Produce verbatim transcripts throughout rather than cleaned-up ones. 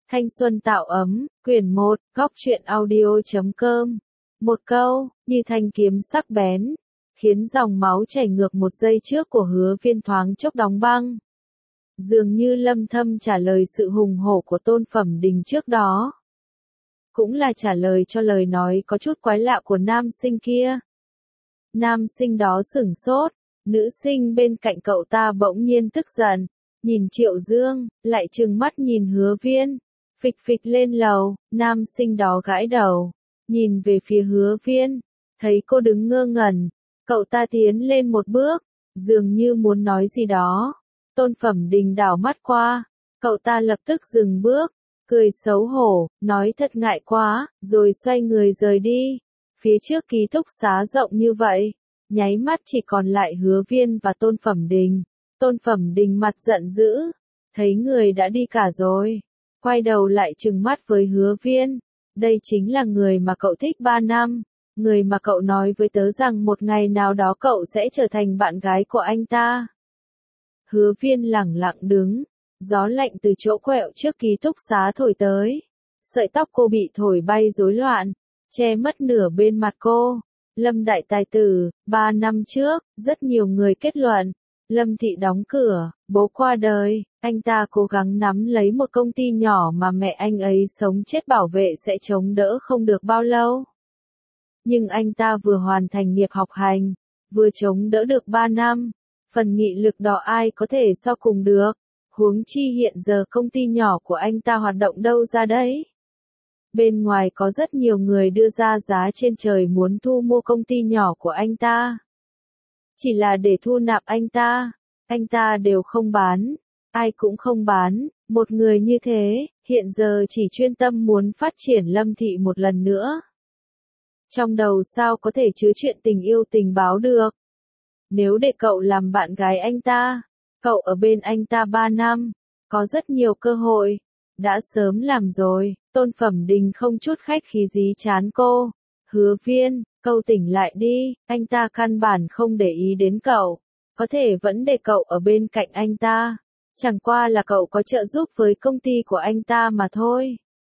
Thanh xuân tạo ấm, quyển một, góc truyện audio.com. Một câu, như thanh kiếm sắc bén, khiến dòng máu chảy ngược một giây trước của Hứa Viên thoáng chốc đóng băng. Dường như Lâm Thâm trả lời sự hùng hổ của Tôn Phẩm Đình trước đó. Cũng là trả lời cho lời nói có chút quái lạ của nam sinh kia. Nam sinh đó sửng sốt, nữ sinh bên cạnh cậu ta bỗng nhiên tức giận, nhìn Triệu Dương, lại trừng mắt nhìn Hứa Viên. Phịch phịch lên lầu, nam sinh đó gãi đầu, nhìn về phía Hứa Viên, thấy cô đứng ngơ ngẩn, cậu ta tiến lên một bước, dường như muốn nói gì đó. Tôn Phẩm Đình đảo mắt qua, cậu ta lập tức dừng bước, cười xấu hổ, nói thật ngại quá, rồi xoay người rời đi. Phía trước ký túc xá rộng như vậy, nháy mắt chỉ còn lại Hứa Viên và Tôn Phẩm Đình. Tôn Phẩm Đình mặt giận dữ, thấy người đã đi cả rồi, quay đầu lại trừng mắt với Hứa Viên. Đây chính là người mà cậu thích ba năm, người mà cậu nói với tớ rằng một ngày nào đó cậu sẽ trở thành bạn gái của anh ta. Hứa Viên lẳng lặng đứng, gió lạnh từ chỗ quẹo trước ký túc xá thổi tới. Sợi tóc cô bị thổi bay rối loạn, che mất nửa bên mặt cô. Lâm đại tài tử, ba năm trước, rất nhiều người kết luận, Lâm thị đóng cửa, bố qua đời, anh ta cố gắng nắm lấy một công ty nhỏ mà mẹ anh ấy sống chết bảo vệ sẽ chống đỡ không được bao lâu. Nhưng anh ta vừa hoàn thành nghiệp học hành, vừa chống đỡ được ba năm, phần nghị lực đó ai có thể so cùng được, huống chi hiện giờ công ty nhỏ của anh ta hoạt động đâu ra đấy. Bên ngoài có rất nhiều người đưa ra giá trên trời muốn thu mua công ty nhỏ của anh ta. Chỉ là để thu nạp anh ta, anh ta đều không bán, ai cũng không bán, một người như thế, hiện giờ chỉ chuyên tâm muốn phát triển Lâm thị một lần nữa. Trong đầu sao có thể chứa chuyện tình yêu tình báo được? Nếu để cậu làm bạn gái anh ta, cậu ở bên anh ta ba năm, có rất nhiều cơ hội, đã sớm làm rồi. Tôn Phẩm Đình không chút khách khí dí chán cô. Hứa Viên, cậu tỉnh lại đi, anh ta căn bản không để ý đến cậu, có thể vẫn để cậu ở bên cạnh anh ta, chẳng qua là cậu có trợ giúp với công ty của anh ta mà thôi.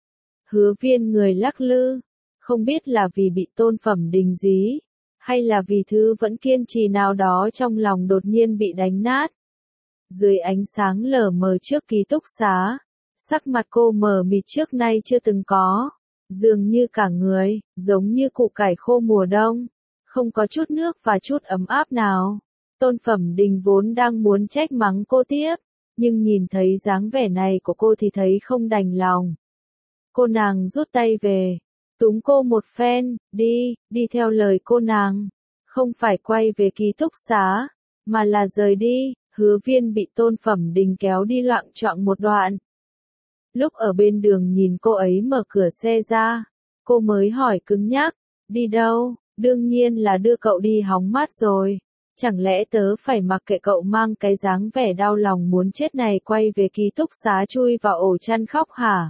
Hứa Viên người lắc lư, không biết là vì bị Tôn Phẩm Đình dí, hay là vì thứ vẫn kiên trì nào đó trong lòng đột nhiên bị đánh nát. Dưới ánh sáng lờ mờ trước ký túc xá, sắc mặt cô mờ mịt trước nay chưa từng có, dường như cả người, giống như củ cải khô mùa đông, không có chút nước và chút ấm áp nào. Tôn Phẩm Đình vốn đang muốn trách mắng cô tiếp, nhưng nhìn thấy dáng vẻ này của cô thì thấy không đành lòng. Cô nàng rút tay về, túm cô một phen, đi, đi theo lời cô nàng, không phải quay về ký túc xá, mà là rời đi. Hứa Viên bị Tôn Phẩm Đình kéo đi loạng choạng một đoạn. Lúc ở bên đường nhìn cô ấy mở cửa xe ra, cô mới hỏi cứng nhắc, đi đâu? Đương nhiên là đưa cậu đi hóng mát rồi. Chẳng lẽ tớ phải mặc kệ cậu mang cái dáng vẻ đau lòng muốn chết này quay về ký túc xá chui vào ổ chăn khóc hả?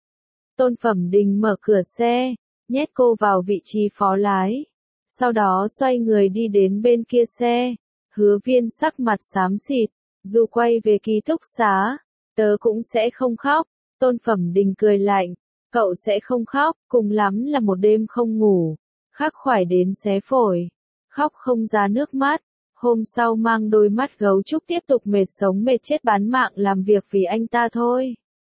Tôn Phẩm Đình mở cửa xe, nhét cô vào vị trí phó lái, sau đó xoay người đi đến bên kia xe. Hứa Viên sắc mặt xám xịt, dù quay về ký túc xá, tớ cũng sẽ không khóc. Tôn Phẩm Đình cười lạnh, cậu sẽ không khóc, cùng lắm là một đêm không ngủ, khắc khoải đến xé phổi, khóc không ra nước mắt, hôm sau mang đôi mắt gấu trúc tiếp tục mệt sống mệt chết bán mạng làm việc vì anh ta thôi.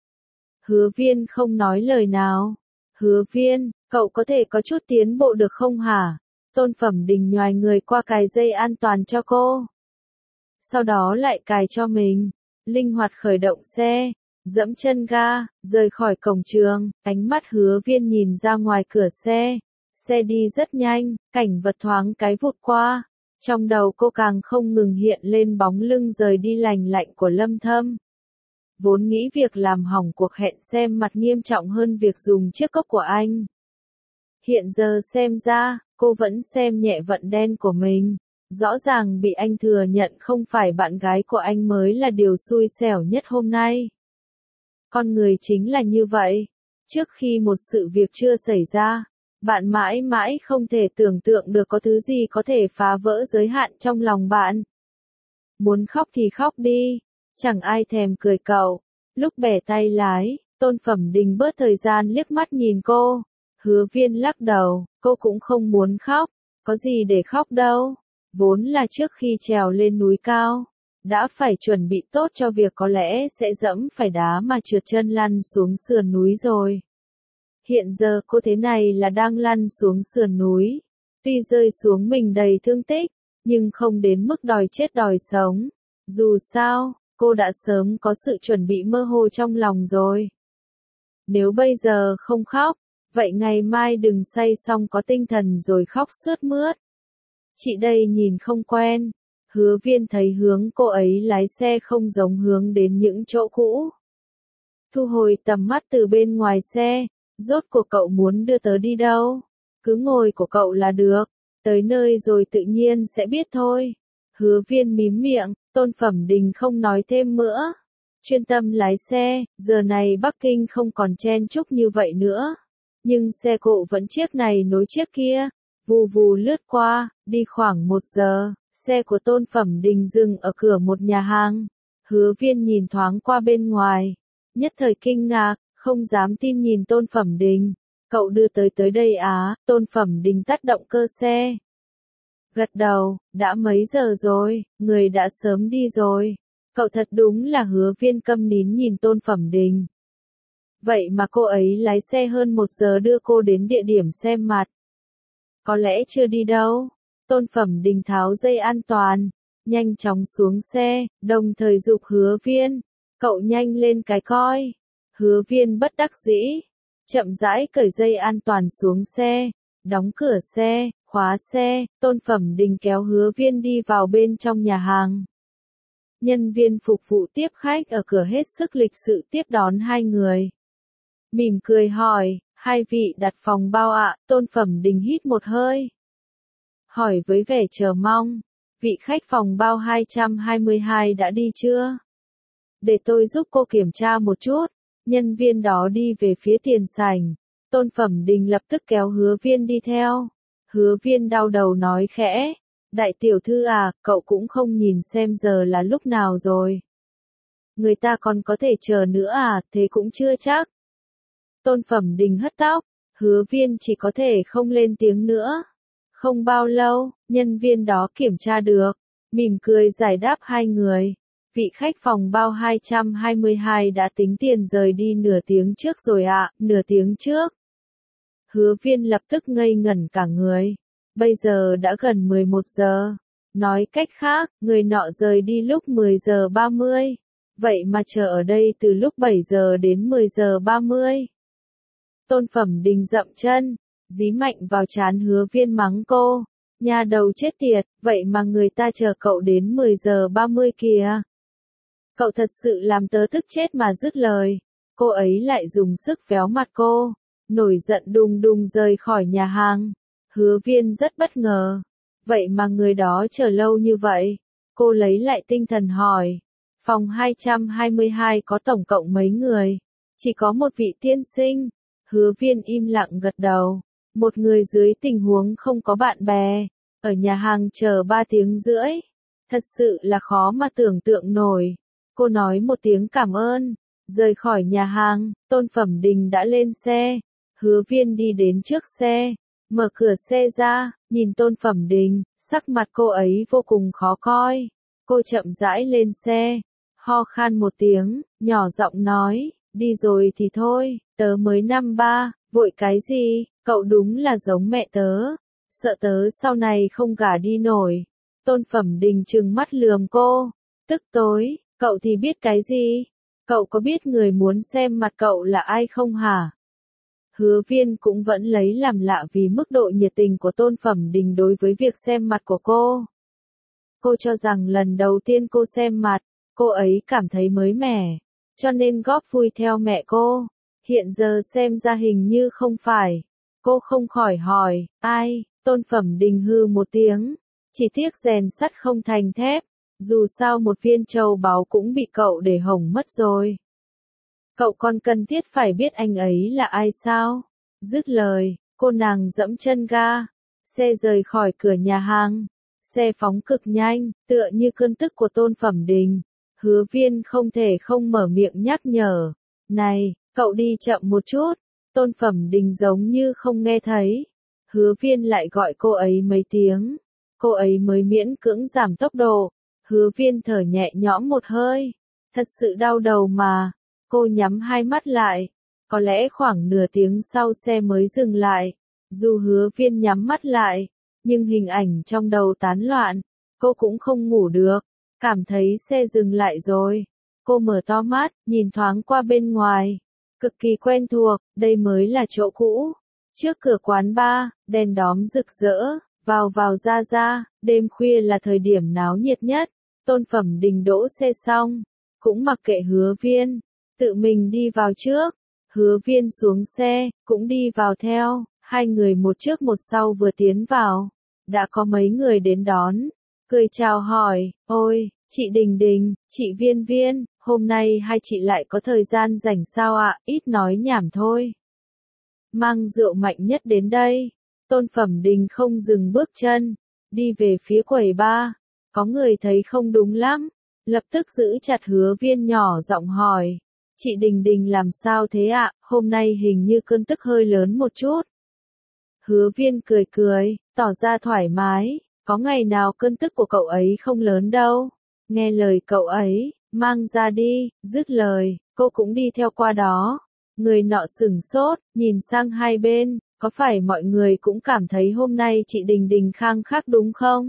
Hứa Viên không nói lời nào. Hứa Viên, cậu có thể có chút tiến bộ được không hả? Tôn Phẩm Đình nhoài người qua cài dây an toàn cho cô, sau đó lại cài cho mình, linh hoạt khởi động xe, dẫm chân ga, rời khỏi cổng trường. Ánh mắt Hứa Viên nhìn ra ngoài cửa xe, xe đi rất nhanh, cảnh vật thoáng cái vụt qua, trong đầu cô càng không ngừng hiện lên bóng lưng rời đi lành lạnh của Lâm Thâm. Vốn nghĩ việc làm hỏng cuộc hẹn xem mặt nghiêm trọng hơn việc dùng chiếc cốc của anh. Hiện giờ xem ra, cô vẫn xem nhẹ vận đen của mình. Rõ ràng bị anh thừa nhận không phải bạn gái của anh mới là điều xui xẻo nhất hôm nay. Con người chính là như vậy. Trước khi một sự việc chưa xảy ra, bạn mãi mãi không thể tưởng tượng được có thứ gì có thể phá vỡ giới hạn trong lòng bạn. Muốn khóc thì khóc đi, chẳng ai thèm cười cậu. Lúc bẻ tay lái, Tôn Phẩm Đình bớt thời gian liếc mắt nhìn cô. Hứa Viên lắc đầu, cô cũng không muốn khóc, có gì để khóc đâu. Vốn là trước khi trèo lên núi cao, đã phải chuẩn bị tốt cho việc có lẽ sẽ dẫm phải đá mà trượt chân lăn xuống sườn núi rồi. Hiện giờ cô thế này là đang lăn xuống sườn núi. Tuy rơi xuống mình đầy thương tích, nhưng không đến mức đòi chết đòi sống. Dù sao, cô đã sớm có sự chuẩn bị mơ hồ trong lòng rồi. Nếu bây giờ không khóc, vậy ngày mai đừng say xong có tinh thần rồi khóc sướt mướt. Chị đây nhìn không quen. Hứa Viên thấy hướng cô ấy lái xe không giống hướng đến những chỗ cũ. Thu hồi tầm mắt từ bên ngoài xe, rốt cuộc cậu muốn đưa tớ đi đâu? Cứ ngồi của cậu là được, tới nơi rồi tự nhiên sẽ biết thôi. Hứa Viên mím miệng, Tôn Phẩm Đình không nói thêm nữa. Chuyên tâm lái xe, giờ này Bắc Kinh không còn chen chúc như vậy nữa. Nhưng xe cộ vẫn chiếc này nối chiếc kia, vù vù lướt qua, đi khoảng một giờ, xe của Tôn Phẩm Đình dừng ở cửa một nhà hàng. Hứa Viên nhìn thoáng qua bên ngoài, nhất thời kinh ngạc, không dám tin nhìn Tôn Phẩm Đình. Cậu đưa tới tới đây á? Tôn Phẩm Đình tắt động cơ xe. Gật đầu, đã mấy giờ rồi, người đã sớm đi rồi. Cậu thật đúng là Hứa Viên câm nín nhìn Tôn Phẩm Đình. Vậy mà cô ấy lái xe hơn một giờ đưa cô đến địa điểm xem mặt. Có lẽ chưa đi đâu. Tôn Phẩm Đình tháo dây an toàn, nhanh chóng xuống xe, đồng thời giục Hứa Viên. Cậu nhanh lên cái coi. Hứa Viên bất đắc dĩ, chậm rãi cởi dây an toàn xuống xe, đóng cửa xe, khóa xe. Tôn Phẩm Đình kéo Hứa Viên đi vào bên trong nhà hàng. Nhân viên phục vụ tiếp khách ở cửa hết sức lịch sự tiếp đón hai người. Mỉm cười hỏi, hai vị đặt phòng bao ạ? Tôn Phẩm Đình hít một hơi. Hỏi với vẻ chờ mong, vị khách phòng bao hai trăm hai mươi hai đã đi chưa? Để tôi giúp cô kiểm tra một chút. Nhân viên đó đi về phía tiền sảnh. Tôn Phẩm Đình lập tức kéo Hứa Viên đi theo. Hứa Viên đau đầu nói khẽ, đại tiểu thư à, cậu cũng không nhìn xem giờ là lúc nào rồi. Người ta còn có thể chờ nữa à, thế cũng chưa chắc. Tôn Phẩm Đình hất tóc, Hứa Viên chỉ có thể không lên tiếng nữa. Không bao lâu, nhân viên đó kiểm tra được, mỉm cười giải đáp hai người. Vị khách phòng bao hai trăm hai mươi hai đã tính tiền rời đi nửa tiếng trước rồi ạ, nửa tiếng trước. Hứa Viên lập tức ngây ngẩn cả người. Bây giờ đã gần mười một giờ. Nói cách khác, người nọ rời đi lúc mười giờ ba mươi. Vậy mà chờ ở đây từ lúc bảy giờ đến mười giờ ba mươi. Tôn Phẩm Đình dậm chân, dí mạnh vào trán Hứa Viên mắng cô. Nhà đầu chết tiệt, vậy mà người ta chờ cậu đến mười giờ ba mươi kìa. Cậu thật sự làm tớ tức chết mà dứt lời. Cô ấy lại dùng sức véo mặt cô, nổi giận đùng đùng rời khỏi nhà hàng. Hứa Viên rất bất ngờ. Vậy mà người đó chờ lâu như vậy. Cô lấy lại tinh thần hỏi. Phòng hai trăm hai mươi hai có tổng cộng mấy người? Chỉ có một vị tiên sinh. Hứa Viên im lặng gật đầu. Một người dưới tình huống không có bạn bè. Ở nhà hàng chờ ba tiếng rưỡi. Thật sự là khó mà tưởng tượng nổi. Cô nói một tiếng cảm ơn. Rời khỏi nhà hàng, Tôn Phẩm Đình đã lên xe. Hứa Viên đi đến trước xe. Mở cửa xe ra, nhìn Tôn Phẩm Đình, sắc mặt cô ấy vô cùng khó coi. Cô chậm rãi lên xe, ho khan một tiếng, nhỏ giọng nói, đi rồi thì thôi, tớ mới năm ba, vội cái gì, cậu đúng là giống mẹ tớ. Sợ tớ sau này không gả đi nổi. Tôn Phẩm Đình trừng mắt lườm cô, tức tối, cậu thì biết cái gì? Cậu có biết người muốn xem mặt cậu là ai không hả? Hứa Viên cũng vẫn lấy làm lạ vì mức độ nhiệt tình của Tôn Phẩm Đình đối với việc xem mặt của cô. Cô cho rằng lần đầu tiên cô xem mặt, cô ấy cảm thấy mới mẻ, cho nên góp vui theo mẹ cô. Hiện giờ xem ra hình như không phải. Cô không khỏi hỏi, ai? Tôn Phẩm Đình hư một tiếng, chỉ tiếc rèn sắt không thành thép, dù sao một viên châu báu cũng bị cậu để hỏng mất rồi. Cậu còn cần thiết phải biết anh ấy là ai sao? Dứt lời, cô nàng dẫm chân ga, xe rời khỏi cửa nhà hàng. Xe phóng cực nhanh, tựa như cơn tức của Tôn Phẩm Đình. Hứa Viên không thể không mở miệng nhắc nhở. Này, Cậu đi chậm một chút. Tôn Phẩm Đình giống như không nghe thấy. Hứa Viên lại gọi cô ấy mấy tiếng. Cô ấy mới miễn cưỡng giảm tốc độ. Hứa Viên thở nhẹ nhõm một hơi. Thật sự đau đầu mà. Cô nhắm hai mắt lại. Có lẽ khoảng nửa tiếng sau xe mới dừng lại. Dù Hứa Viên nhắm mắt lại, nhưng hình ảnh trong đầu tán loạn. Cô cũng không ngủ được. Cảm thấy xe dừng lại rồi. Cô mở to mắt, nhìn thoáng qua bên ngoài. Cực kỳ quen thuộc, đây mới là chỗ cũ. Trước cửa quán bar, đèn đóm rực rỡ, vào vào ra ra, đêm khuya là thời điểm náo nhiệt nhất. Tôn Phẩm Đình đỗ xe xong, cũng mặc kệ Hứa Viên, tự mình đi vào trước. Hứa Viên xuống xe, cũng đi vào theo, hai người một trước một sau vừa tiến vào. Đã có mấy người đến đón, cười chào hỏi, ôi, chị Đình Đình, chị Viên Viên, hôm nay hai chị lại có thời gian rảnh sao ạ, ít nói nhảm thôi. Mang rượu mạnh nhất đến đây. Tôn Phẩm Đình không dừng bước chân, đi về phía quầy bar. Có người thấy không đúng lắm, lập tức giữ chặt Hứa Viên nhỏ giọng hỏi. Chị Đình Đình làm sao thế ạ, hôm nay hình như cơn tức hơi lớn một chút. Hứa Viên cười cười, tỏ ra thoải mái, có ngày nào cơn tức của cậu ấy không lớn đâu. Nghe lời cậu ấy, mang ra đi, dứt lời, cô cũng đi theo qua đó. Người nọ sửng sốt, nhìn sang hai bên, có phải mọi người cũng cảm thấy hôm nay chị Đình Đình khang khác đúng không?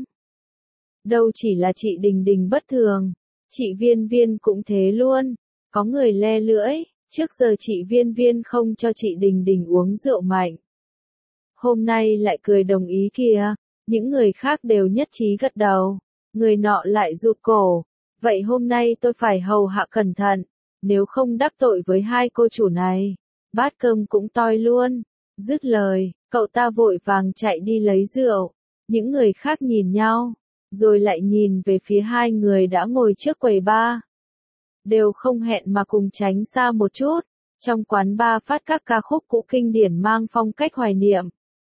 Đâu chỉ là chị Đình Đình bất thường, chị Viên Viên cũng thế luôn. Có người le lưỡi, trước giờ chị Viên Viên không cho chị Đình Đình uống rượu mạnh. Hôm nay lại cười đồng ý kìa, những người khác đều nhất trí gật đầu. Người nọ lại rụt cổ, vậy hôm nay tôi phải hầu hạ cẩn thận, nếu không đắc tội với hai cô chủ này, bát cơm cũng toi luôn. Dứt lời, cậu ta vội vàng chạy đi lấy rượu. Những người khác nhìn nhau, rồi lại nhìn về phía hai người đã ngồi trước quầy bar. Đều không hẹn mà cùng tránh xa một chút. Trong quán bar phát các ca khúc cũ kinh điển mang phong cách hoài niệm.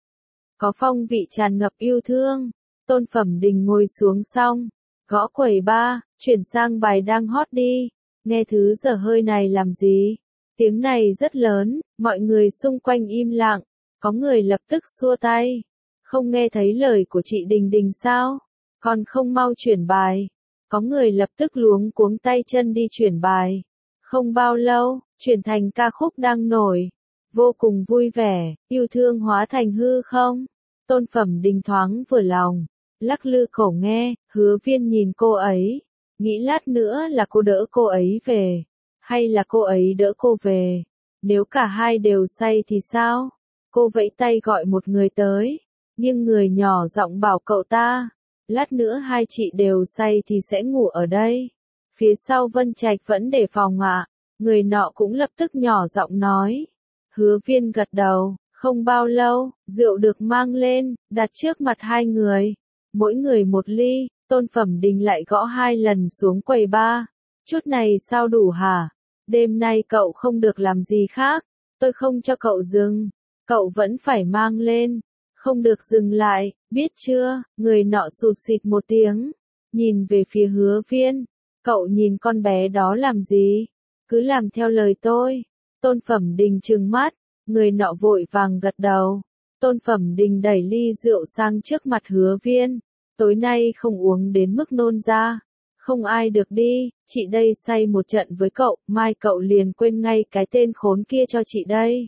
Có phong vị tràn ngập yêu thương. Tôn Phẩm Đình ngồi xuống xong, gõ quầy bar, chuyển sang bài đang hot đi. Nghe thứ dở hơi này làm gì? Tiếng này rất lớn, mọi người xung quanh im lặng. Có người lập tức xua tay. Không nghe thấy lời của chị Đình Đình sao? Còn không mau chuyển bài. Có người lập tức luống cuống tay chân đi chuyển bài. Không bao lâu, chuyển thành ca khúc đang nổi. Vô cùng vui vẻ, yêu thương hóa thành hư không? Tôn Phẩm Đình thoáng vừa lòng, lắc lư cổ nghe, Hứa Viên nhìn cô ấy. Nghĩ lát nữa là cô đỡ cô ấy về, hay là cô ấy đỡ cô về. Nếu cả hai đều say thì sao? Cô vẫy tay gọi một người tới, nhưng người nhỏ giọng bảo cậu ta. Lát nữa hai chị đều say thì sẽ ngủ ở đây. Phía sau Vân Trạch vẫn để phòng ạ. Người nọ cũng lập tức nhỏ giọng nói. Hứa Viên gật đầu, không bao lâu, rượu được mang lên, đặt trước mặt hai người. Mỗi người một ly, Tôn Phẩm Đình lại gõ hai lần xuống quầy bar. Chút này sao đủ hả? Đêm nay cậu không được làm gì khác. Tôi không cho cậu dừng. Cậu vẫn phải mang lên. Không được dừng lại, biết chưa? Người nọ sụt xịt một tiếng. Nhìn về phía Hứa Viên. Cậu nhìn con bé đó làm gì? Cứ làm theo lời tôi. Tôn Phẩm Đình trừng mắt. Người nọ vội vàng gật đầu. Tôn Phẩm Đình đẩy ly rượu sang trước mặt Hứa Viên. Tối nay không uống đến mức nôn ra. Không ai được đi, chị đây say một trận với cậu, mai cậu liền quên ngay cái tên khốn kia cho chị đây.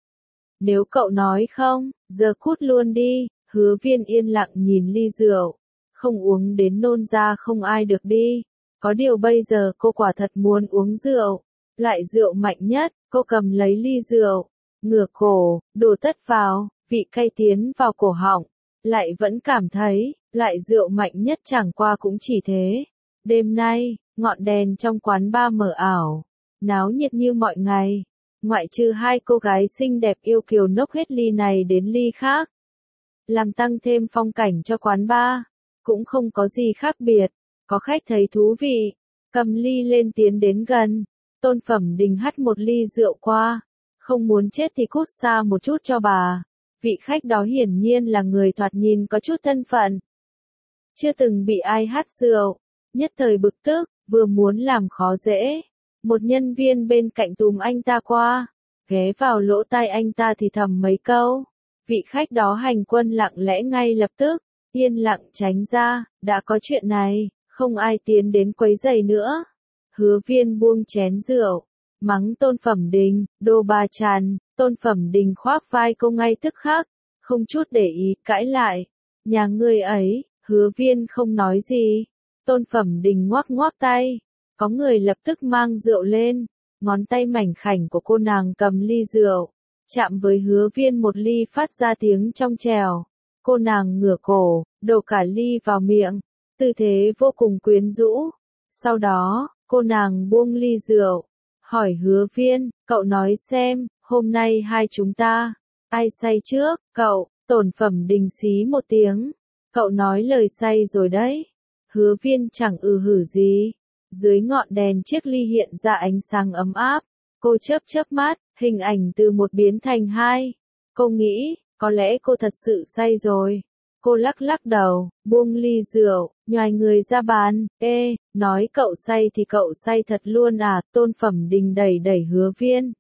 Nếu cậu nói không, giờ cút luôn đi. Hứa Viên yên lặng nhìn ly rượu. Không uống đến nôn ra không ai được đi. Có điều bây giờ cô quả thật muốn uống rượu. Loại rượu mạnh nhất, cô cầm lấy ly rượu. Ngửa cổ, đổ tất vào, vị cay tiến vào cổ họng. Lại vẫn cảm thấy, loại rượu mạnh nhất chẳng qua cũng chỉ thế. Đêm nay, ngọn đèn trong quán bar mờ ảo. Náo nhiệt như mọi ngày. Ngoại trừ hai cô gái xinh đẹp yêu kiều nốc hết ly này đến ly khác. Làm tăng thêm phong cảnh cho quán bar. Cũng không có gì khác biệt. Có khách thấy thú vị. Cầm ly lên tiến đến gần. Tôn Phẩm Đình hắt một ly rượu qua. Không muốn chết thì cút xa một chút cho bà. Vị khách đó hiển nhiên là người thoạt nhìn có chút thân phận. Chưa từng bị ai hắt rượu. Nhất thời bực tức, vừa muốn làm khó dễ. Một nhân viên bên cạnh túm anh ta qua. ghé vào lỗ tai anh ta thì thầm mấy câu. Vị khách đó hành quân lặng lẽ ngay lập tức, yên lặng tránh ra, đã có chuyện này, không ai tiến đến quấy rầy nữa. Hứa Viên buông chén rượu, mắng Tôn Phẩm Đình, đồ bà tràn, Tôn Phẩm Đình khoác vai cô ngay tức khắc, không chút để ý, cãi lại. Nhà ngươi ấy, Hứa Viên không nói gì. Tôn Phẩm Đình ngoắc ngoắc tay, có người lập tức mang rượu lên, ngón tay mảnh khảnh của cô nàng cầm ly rượu, chạm với Hứa Viên một ly phát ra tiếng trong trèo. Cô nàng ngửa cổ, đổ cả ly vào miệng, tư thế vô cùng quyến rũ. Sau đó, cô nàng buông ly rượu, hỏi Hứa Viên, cậu nói xem, hôm nay hai chúng ta, ai say trước, cậu. Tôn Phẩm Đình xí một tiếng, cậu nói lời say rồi đấy. Hứa Viên chẳng ừ hử gì. Dưới ngọn đèn chiếc ly hiện ra ánh sáng ấm áp, cô chớp chớp mắt, hình ảnh từ một biến thành hai. Cô nghĩ, có lẽ cô thật sự say rồi. Cô lắc lắc đầu, buông ly rượu, nhoài người ra bàn, ê, nói cậu say thì cậu say thật luôn à. Tôn Phẩm Đình đẩy đẩy Hứa Viên.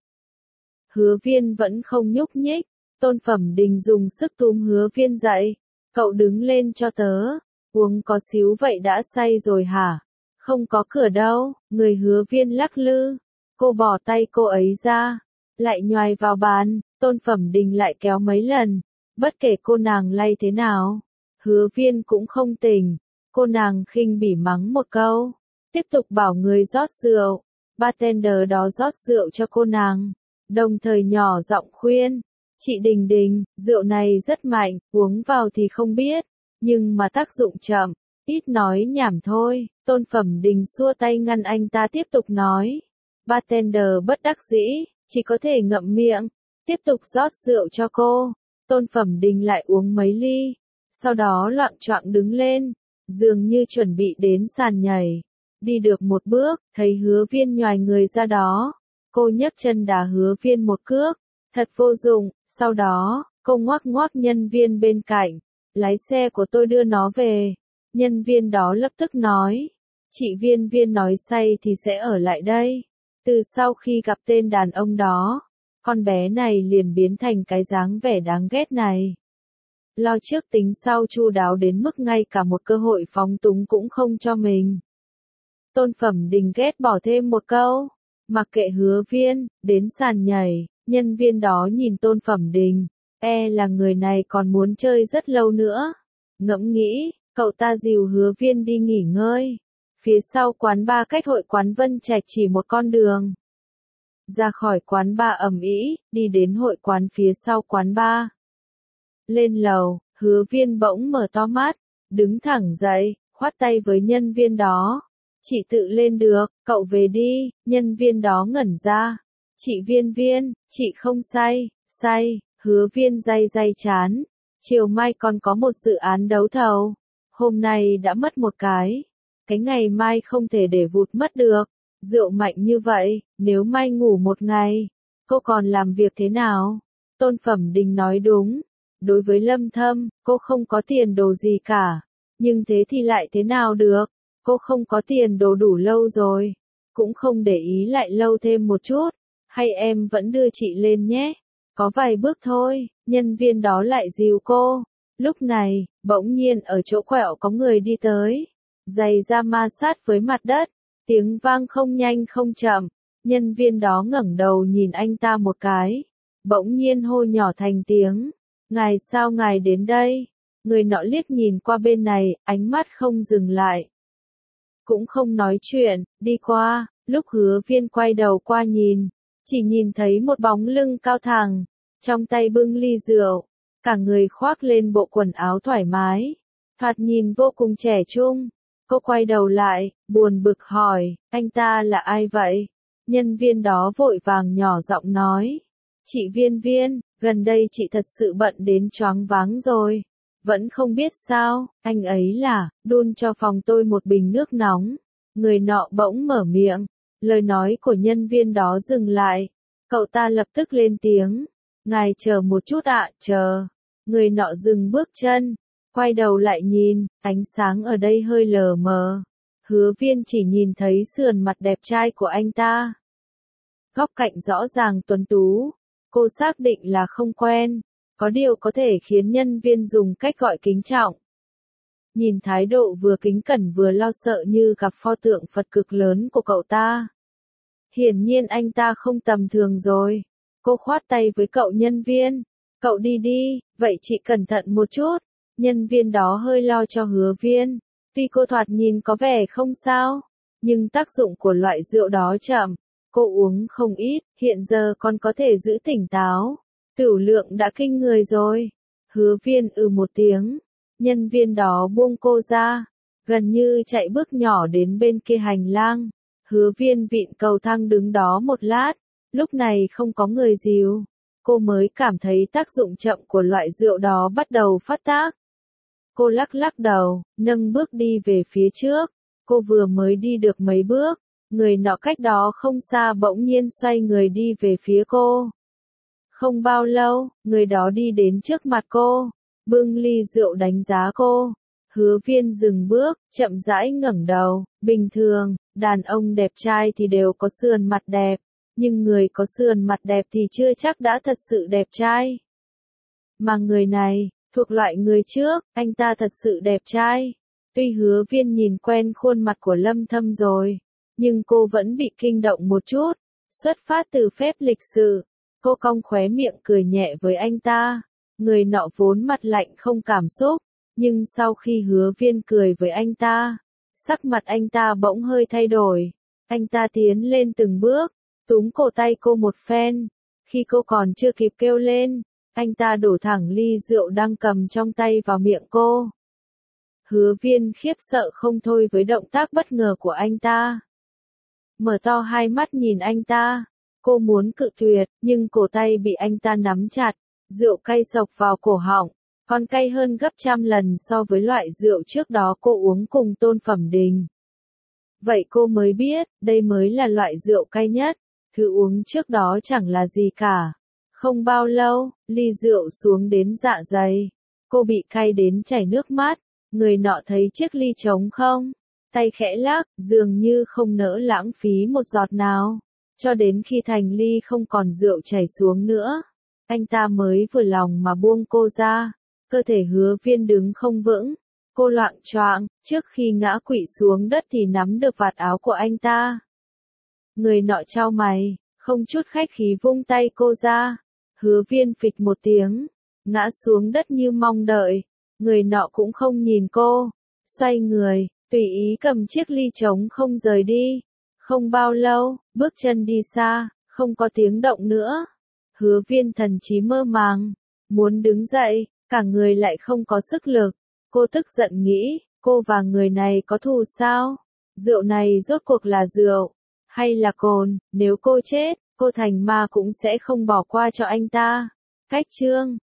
Hứa Viên vẫn không nhúc nhích. Tôn Phẩm Đình dùng sức túm Hứa Viên dậy. Cậu đứng lên cho tớ. Uống có xíu vậy đã say rồi hả? Không có cửa đâu. Người Hứa Viên lắc lư. Cô bỏ tay cô ấy ra. Lại nhoài vào bàn. Tôn Phẩm Đình lại kéo mấy lần. Bất kể cô nàng lay thế nào, Hứa Viên cũng không tỉnh. Cô nàng khinh bỉ mắng một câu. Tiếp tục bảo người rót rượu. Bartender đó rót rượu cho cô nàng. Đồng thời nhỏ giọng khuyên. Chị Đình Đình, rượu này rất mạnh, uống vào thì không biết, nhưng mà tác dụng chậm, ít nói nhảm thôi. Tôn Phẩm Đình xua tay ngăn anh ta tiếp tục nói. Bartender bất đắc dĩ, chỉ có thể ngậm miệng, tiếp tục rót rượu cho cô. Tôn Phẩm Đình lại uống mấy ly, sau đó loạng choạng đứng lên, dường như chuẩn bị đến sàn nhảy. Đi được một bước, thấy Hứa Viên nhoài người ra đó, cô nhấc chân đá Hứa Viên một cước. Thật vô dụng. Sau đó, cô ngoắc ngoắc nhân viên bên cạnh, lái xe của tôi đưa nó về. Nhân viên đó lập tức nói, chị Viên Viên nói say thì sẽ ở lại đây. Từ sau khi gặp tên đàn ông đó, con bé này liền biến thành cái dáng vẻ đáng ghét này. Lo trước tính sau chu đáo đến mức ngay cả một cơ hội phóng túng cũng không cho mình. Tôn Phẩm Đình ghét bỏ thêm một câu, mặc kệ Hứa Viên, đến sàn nhảy. Nhân viên đó nhìn Tôn Phẩm Đình, e là người này còn muốn chơi rất lâu nữa. Ngẫm nghĩ, cậu ta dìu Hứa Viên đi nghỉ ngơi. Phía sau quán bar cách hội quán Vân Trạch chỉ một con đường. Ra khỏi quán bar ầm ĩ, đi đến hội quán phía sau quán bar. Lên lầu, Hứa Viên bỗng mở to mắt, đứng thẳng dậy, khoát tay với nhân viên đó. Chị tự lên được, cậu về đi. Nhân viên đó ngẩn ra. Chị Viên Viên, chị không say, say. Hứa Viên day day chán. Chiều mai còn có một dự án đấu thầu. Hôm nay đã mất một cái. Cái ngày mai không thể để vụt mất được. Rượu mạnh như vậy, nếu mai ngủ một ngày, cô còn làm việc thế nào? Tôn Phẩm Đình nói đúng. Đối với Lâm Thâm, cô không có tiền đồ gì cả. Nhưng thế thì lại thế nào được? Cô không có tiền đồ đủ lâu rồi. Cũng không để ý lại lâu thêm một chút. Hay em vẫn đưa chị lên nhé. Có vài bước thôi, nhân viên đó lại dìu cô. Lúc này, bỗng nhiên ở chỗ quẹo có người đi tới. Giày da ma sát với mặt đất. Tiếng vang không nhanh không chậm. Nhân viên đó ngẩng đầu nhìn anh ta một cái. Bỗng nhiên hô nhỏ thành tiếng. Ngài sao ngài đến đây? Người nọ liếc nhìn qua bên này, ánh mắt không dừng lại. Cũng không nói chuyện, đi qua. Lúc Hứa Viên quay đầu qua nhìn, chỉ nhìn thấy một bóng lưng cao thẳng, trong tay bưng ly rượu, cả người khoác lên bộ quần áo thoải mái, thoạt nhìn vô cùng trẻ trung. Cô quay đầu lại, buồn bực hỏi, anh ta là ai vậy? Nhân viên đó vội vàng nhỏ giọng nói, chị Viên Viên, gần đây chị thật sự bận đến choáng váng rồi. Vẫn không biết sao, anh ấy là, đun cho phòng tôi một bình nước nóng. Người nọ bỗng mở miệng, lời nói của nhân viên đó dừng lại. Cậu ta lập tức lên tiếng, ngài chờ một chút ạ, chờ. Người nọ dừng bước chân, quay đầu lại nhìn, ánh sáng ở đây hơi lờ mờ. Hứa Viên chỉ nhìn thấy sườn mặt đẹp trai của anh ta. Góc cạnh rõ ràng tuấn tú, Cô xác định là không quen, có điều có thể khiến nhân viên dùng cách gọi kính trọng. Nhìn thái độ vừa kính cẩn vừa lo sợ như gặp pho tượng Phật cực lớn của cậu ta. Hiển nhiên anh ta không tầm thường rồi. Cô khoát tay với cậu nhân viên. Cậu đi đi, vậy chị cẩn thận một chút. Nhân viên đó hơi lo cho Hứa Viên. Tuy cô thoạt nhìn có vẻ không sao, nhưng tác dụng của loại rượu đó chậm. Cô uống không ít, hiện giờ còn có thể giữ tỉnh táo. Tửu lượng đã kinh người rồi. Hứa Viên ừ một tiếng. Nhân viên đó buông cô ra. Gần như chạy bước nhỏ đến bên kia hành lang. Hứa Viên vịn cầu thang đứng đó một lát. Lúc này không có người dìu. Cô mới cảm thấy tác dụng chậm của loại rượu đó bắt đầu phát tác. Cô lắc lắc đầu, nâng bước đi về phía trước. Cô vừa mới đi được mấy bước, người nọ cách đó không xa bỗng nhiên xoay người đi về phía cô. Không bao lâu, người đó đi đến trước mặt cô, bưng ly rượu đánh giá cô. Hứa Viên dừng bước, chậm rãi ngẩng đầu. Bình thường, đàn ông đẹp trai thì đều có sườn mặt đẹp, nhưng người có sườn mặt đẹp thì chưa chắc đã thật sự đẹp trai. Mà người này, thuộc loại người trước, anh ta thật sự đẹp trai. Tuy Hứa Viên nhìn quen khuôn mặt của Lâm Thâm rồi, nhưng cô vẫn bị kinh động một chút. Xuất phát từ phép lịch sự, cô cong khóe miệng cười nhẹ với anh ta. Người nọ vốn mặt lạnh không cảm xúc, nhưng sau khi Hứa Viên cười với anh ta, sắc mặt anh ta bỗng hơi thay đổi. Anh ta tiến lên từng bước, túm cổ tay cô một phen. Khi cô còn chưa kịp kêu lên, anh ta đổ thẳng ly rượu đang cầm trong tay vào miệng cô. Hứa Viên khiếp sợ không thôi với động tác bất ngờ của anh ta. Mở to hai mắt nhìn anh ta. Cô muốn cự tuyệt, nhưng cổ tay bị anh ta nắm chặt. Rượu cay xộc vào cổ họng, còn cay hơn gấp trăm lần so với loại rượu trước đó cô uống cùng Tôn Phẩm Đình. Vậy cô mới biết, đây mới là loại rượu cay nhất. Thứ uống trước đó chẳng là gì cả. Không bao lâu, ly rượu xuống đến dạ dày. Cô bị cay đến chảy nước mắt. Người nọ thấy chiếc ly trống không, tay khẽ lắc, dường như không nỡ lãng phí một giọt nào. Cho đến khi thành ly không còn rượu chảy xuống nữa, anh ta mới vừa lòng mà buông cô ra. Cơ thể Hứa Viên đứng không vững. Cô loạng choạng, trước khi ngã quỵ xuống đất thì nắm được vạt áo của anh ta. Người nọ chau mày, không chút khách khí vung tay cô ra. Hứa Viên phịch một tiếng, ngã xuống đất như mong đợi. Người nọ cũng không nhìn cô, xoay người, tùy ý cầm chiếc ly trống không rời đi. Không bao lâu, bước chân đi xa, không có tiếng động nữa. Hứa Viên thần trí mơ màng, muốn đứng dậy, cả người lại không có sức lực. Cô tức giận nghĩ, cô và người này có thù sao? Rượu này rốt cuộc là rượu, hay là cồn? Nếu cô chết, cô thành ma cũng sẽ không bỏ qua cho anh ta. Cách chương